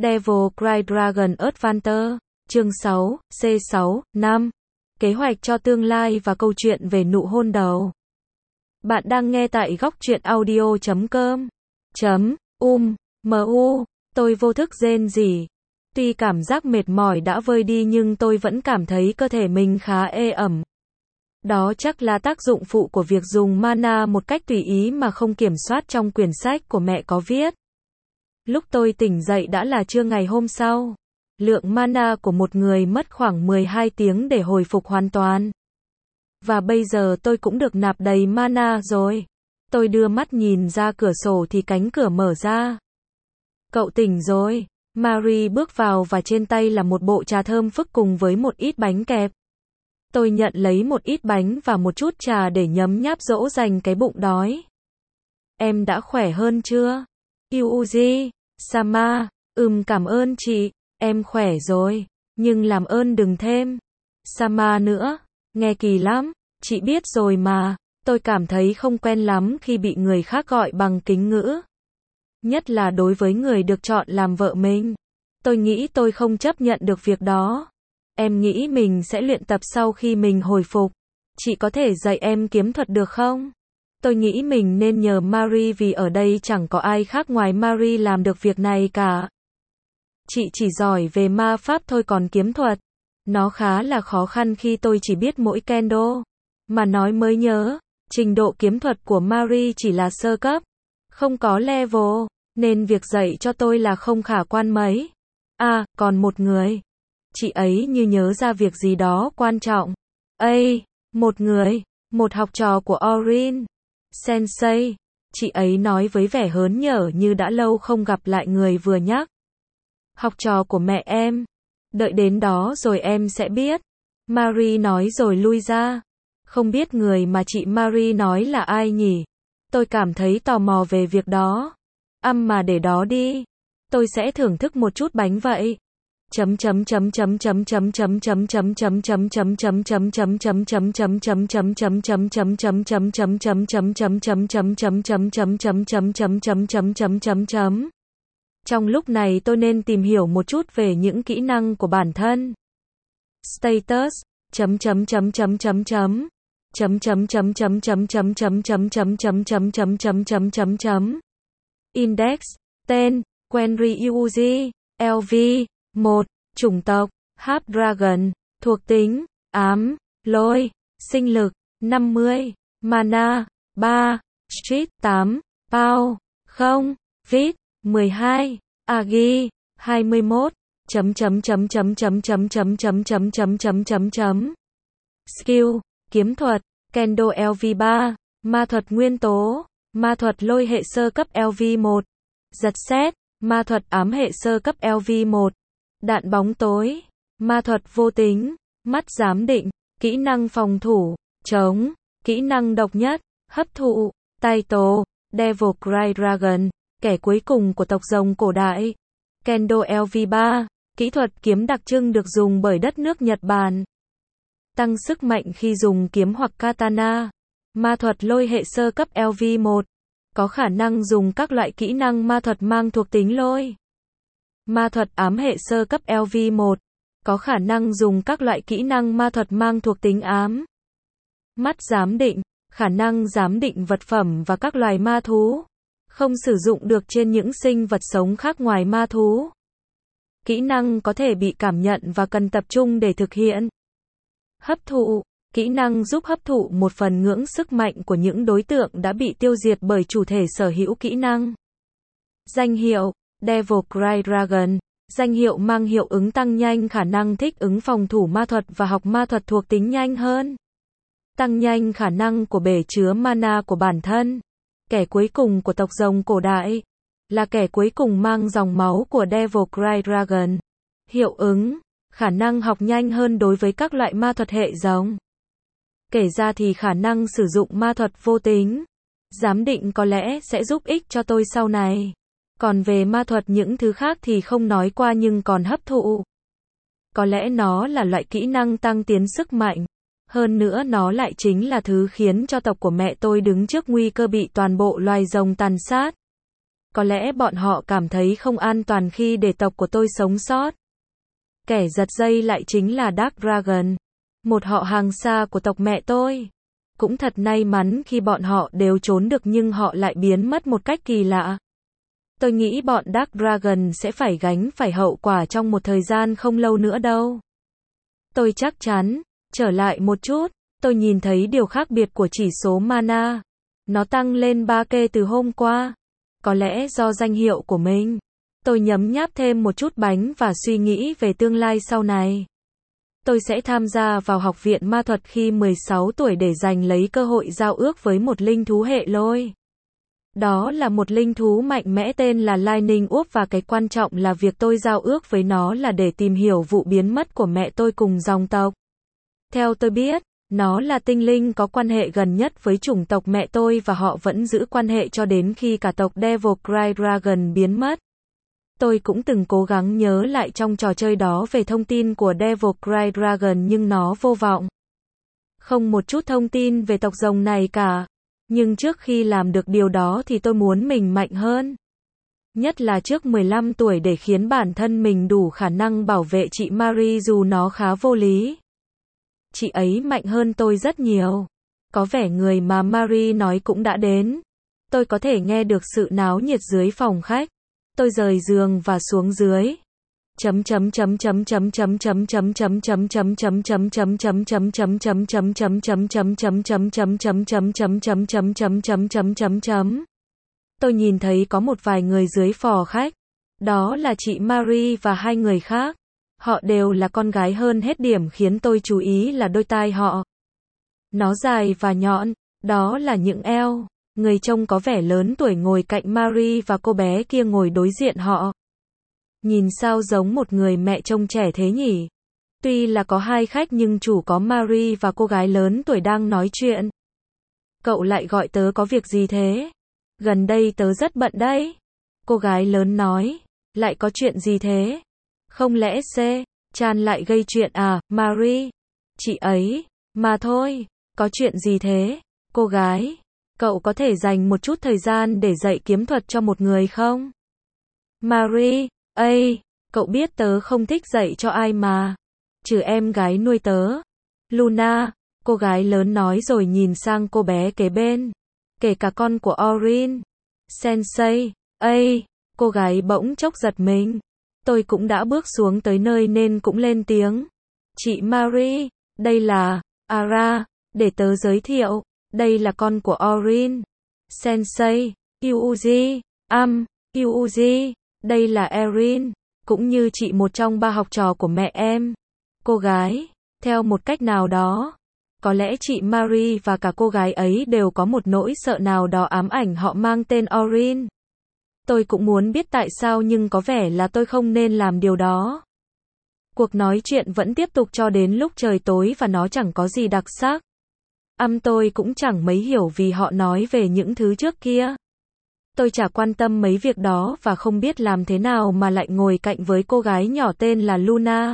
Devil Cry Dragon Adventure, chương 6, C6, 5. Kế hoạch cho tương lai và câu chuyện về nụ hôn đầu. Bạn đang nghe tại góc truyện audio.com. Mu, tôi vô thức rên rỉ. Tuy cảm giác mệt mỏi đã vơi đi nhưng tôi vẫn cảm thấy cơ thể mình khá ê ẩm. Đó chắc là tác dụng phụ của việc dùng mana một cách tùy ý mà không kiểm soát trong quyển sách của mẹ có viết. Lúc tôi tỉnh dậy đã là trưa ngày hôm sau. Lượng mana của một người mất khoảng 12 tiếng để hồi phục hoàn toàn. Và bây giờ tôi cũng được nạp đầy mana rồi. Tôi đưa mắt nhìn ra cửa sổ thì cánh cửa mở ra. Cậu tỉnh rồi. Marie bước vào và trên tay là một bộ trà thơm phức cùng với một ít bánh kẹp. Tôi nhận lấy một ít bánh và một chút trà để nhấm nháp dỗ dành cái bụng đói. Em đã khỏe hơn chưa? Yuji, Sama, cảm ơn chị, em khỏe rồi, nhưng làm ơn đừng thêm Sama nữa, nghe kỳ lắm, chị biết rồi mà, tôi cảm thấy không quen lắm khi bị người khác gọi bằng kính ngữ. Nhất là đối với người được chọn làm vợ mình. Tôi nghĩ tôi không chấp nhận được việc đó. Em nghĩ mình sẽ luyện tập sau khi mình hồi phục. Chị có thể dạy em kiếm thuật được không? Tôi nghĩ mình nên nhờ Marie vì ở đây chẳng có ai khác ngoài Marie làm được việc này cả. Chị chỉ giỏi về ma pháp thôi còn kiếm thuật. Nó khá là khó khăn khi tôi chỉ biết mỗi kendo. Mà nói mới nhớ, trình độ kiếm thuật của Marie chỉ là sơ cấp. Không có level, nên việc dạy cho tôi là không khả quan mấy. À, còn một người. Chị ấy như nhớ ra việc gì đó quan trọng. Một học trò của Orin. Sensei, chị ấy nói với vẻ hớn nhở như đã lâu không gặp lại người vừa nhắc. Học trò của mẹ em. Đợi đến đó rồi em sẽ biết. Marie nói rồi lui ra. Không biết người mà chị Marie nói là ai nhỉ? Tôi cảm thấy tò mò về việc đó. Mà để đó đi. Tôi sẽ thưởng thức một chút bánh vậy. Trong lúc này tôi nên tìm hiểu một chút về những kỹ năng của bản thân. Status Index tên Quenry Yuji LV 1 chủng tộc Half Dragon thuộc tính ám lôi sinh lực 50 mana 3 street 8 pow 0 fit 12 agi 21 skill kiếm thuật kendo LV3 ma thuật nguyên tố ma thuật lôi hệ sơ cấp LV1 giật sét ma thuật ám hệ sơ cấp LV1 đạn bóng tối ma thuật vô tính mắt giám định kỹ năng phòng thủ chống kỹ năng độc nhất hấp thụ title Devil Cry Dragon kẻ cuối cùng của tộc rồng cổ đại kendo LV3 kỹ thuật kiếm đặc trưng được dùng bởi đất nước Nhật Bản tăng sức mạnh khi dùng kiếm hoặc katana ma thuật lôi hệ sơ cấp LV1 có khả năng dùng các loại kỹ năng ma thuật mang thuộc tính lôi. Ma thuật ám hệ sơ cấp LV1 có khả năng dùng các loại kỹ năng ma thuật mang thuộc tính ám. Mắt giám định, khả năng giám định vật phẩm và các loài ma thú, không sử dụng được trên những sinh vật sống khác ngoài ma thú. Kỹ năng có thể bị cảm nhận và cần tập trung để thực hiện. Hấp thụ, kỹ năng giúp hấp thụ một phần ngưỡng sức mạnh của những đối tượng đã bị tiêu diệt bởi chủ thể sở hữu kỹ năng. Danh hiệu Devil Cry Dragon, danh hiệu mang hiệu ứng tăng nhanh khả năng thích ứng phòng thủ ma thuật và học ma thuật thuộc tính nhanh hơn. Tăng nhanh khả năng của bể chứa mana của bản thân. Kẻ cuối cùng của tộc rồng cổ đại, là kẻ cuối cùng mang dòng máu của Devil Cry Dragon. Hiệu ứng, khả năng học nhanh hơn đối với các loại ma thuật hệ rồng. Kể ra thì khả năng sử dụng ma thuật vô tính, giám định có lẽ sẽ giúp ích cho tôi sau này. Còn về ma thuật những thứ khác thì không nói qua nhưng còn hấp thụ. Có lẽ nó là loại kỹ năng tăng tiến sức mạnh. Hơn nữa nó lại chính là thứ khiến cho tộc của mẹ tôi đứng trước nguy cơ bị toàn bộ loài rồng tàn sát. Có lẽ bọn họ cảm thấy không an toàn khi để tộc của tôi sống sót. Kẻ giật dây lại chính là Dark Dragon, một họ hàng xa của tộc mẹ tôi. Cũng thật may mắn khi bọn họ đều trốn được nhưng họ lại biến mất một cách kỳ lạ. Tôi nghĩ bọn Dark Dragon sẽ phải gánh phải hậu quả trong một thời gian không lâu nữa đâu. Tôi chắc chắn. Trở lại một chút, tôi nhìn thấy điều khác biệt của chỉ số mana. Nó tăng lên 3 kê từ hôm qua. Có lẽ do danh hiệu của mình. Tôi nhấm nháp thêm một chút bánh và suy nghĩ về tương lai sau này. Tôi sẽ tham gia vào học viện ma thuật khi 16 tuổi để giành lấy cơ hội giao ước với một linh thú hệ lôi. Đó là một linh thú mạnh mẽ tên là Lightning Wolf và cái quan trọng là việc tôi giao ước với nó là để tìm hiểu vụ biến mất của mẹ tôi cùng dòng tộc. Theo tôi biết, nó là tinh linh có quan hệ gần nhất với chủng tộc mẹ tôi và họ vẫn giữ quan hệ cho đến khi cả tộc Devil Cry Dragon biến mất. Tôi cũng từng cố gắng nhớ lại trong trò chơi đó về thông tin của Devil Cry Dragon nhưng nó vô vọng. Không một chút thông tin về tộc rồng này cả. Nhưng trước khi làm được điều đó thì tôi muốn mình mạnh hơn. Nhất là trước 15 tuổi để khiến bản thân mình đủ khả năng bảo vệ chị Marie dù nó khá vô lý. Chị ấy mạnh hơn tôi rất nhiều. Có vẻ người mà Marie nói cũng đã đến. Tôi có thể nghe được sự náo nhiệt dưới phòng khách. Tôi rời giường và xuống dưới. Tôi nhìn thấy có một vài người dưới phò khách. Đó là chị Marie và hai người khác. Họ đều là con gái hơn hết điểm khiến tôi chú ý là đôi tai họ. Nó dài và nhọn. Đó là những eo. Người trông có vẻ lớn tuổi ngồi cạnh Marie và cô bé kia ngồi đối diện họ. Nhìn sao giống một người mẹ trông trẻ thế nhỉ? Tuy là có hai khách nhưng chủ có Marie và cô gái lớn tuổi đang nói chuyện. Cậu lại gọi tớ có việc gì thế? Gần đây tớ rất bận đấy. Cô gái lớn nói. Lại có chuyện gì thế? Không lẽ Chan lại gây chuyện à, Marie? Chị ấy, mà thôi, có chuyện gì thế? Cô gái, cậu có thể dành một chút thời gian để dạy kiếm thuật cho một người không? Marie, cậu biết tớ không thích dạy cho ai mà. Trừ em gái nuôi tớ. Luna, cô gái lớn nói rồi nhìn sang cô bé kế bên. Kể cả con của Orin. Sensei, cô gái bỗng chốc giật mình. Tôi cũng đã bước xuống tới nơi nên cũng lên tiếng. Chị Marie, đây là Ara, để tớ giới thiệu. Đây là con của Orin. Sensei, Yuuji, Yuuji, đây là Erin, cũng như chị một trong ba học trò của mẹ em. Cô gái, theo một cách nào đó, có lẽ chị Marie và cả cô gái ấy đều có một nỗi sợ nào đó ám ảnh họ mang tên Orin. Tôi cũng muốn biết tại sao nhưng có vẻ là tôi không nên làm điều đó. Cuộc nói chuyện vẫn tiếp tục cho đến lúc trời tối và nó chẳng có gì đặc sắc. Tôi cũng chẳng mấy hiểu vì họ nói về những thứ trước kia. Tôi chả quan tâm mấy việc đó và không biết làm thế nào mà lại ngồi cạnh với cô gái nhỏ tên là Luna.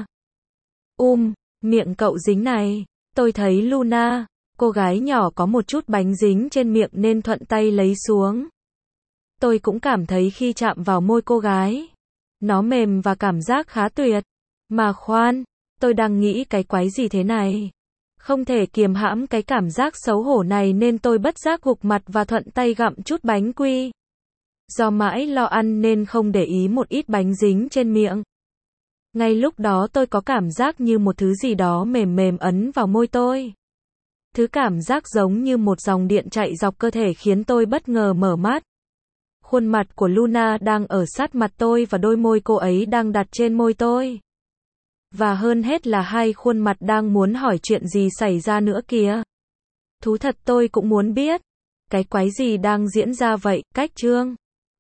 Miệng cậu dính này. Tôi thấy Luna, cô gái nhỏ có một chút bánh dính trên miệng nên thuận tay lấy xuống. Tôi cũng cảm thấy khi chạm vào môi cô gái. Nó mềm và cảm giác khá tuyệt. Mà khoan, tôi đang nghĩ cái quái gì thế này. Không thể kiềm hãm cái cảm giác xấu hổ này nên tôi bất giác gục mặt và thuận tay gặm chút bánh quy. Do mãi lo ăn nên không để ý một ít bánh dính trên miệng. Ngay lúc đó tôi có cảm giác như một thứ gì đó mềm mềm ấn vào môi tôi. Thứ cảm giác giống như một dòng điện chạy dọc cơ thể khiến tôi bất ngờ mở mắt. Khuôn mặt của Luna đang ở sát mặt tôi và đôi môi cô ấy đang đặt trên môi tôi. Và hơn hết là hai khuôn mặt đang muốn hỏi chuyện gì xảy ra nữa kìa. Thú thật tôi cũng muốn biết. Cái quái gì đang diễn ra vậy, cách chương.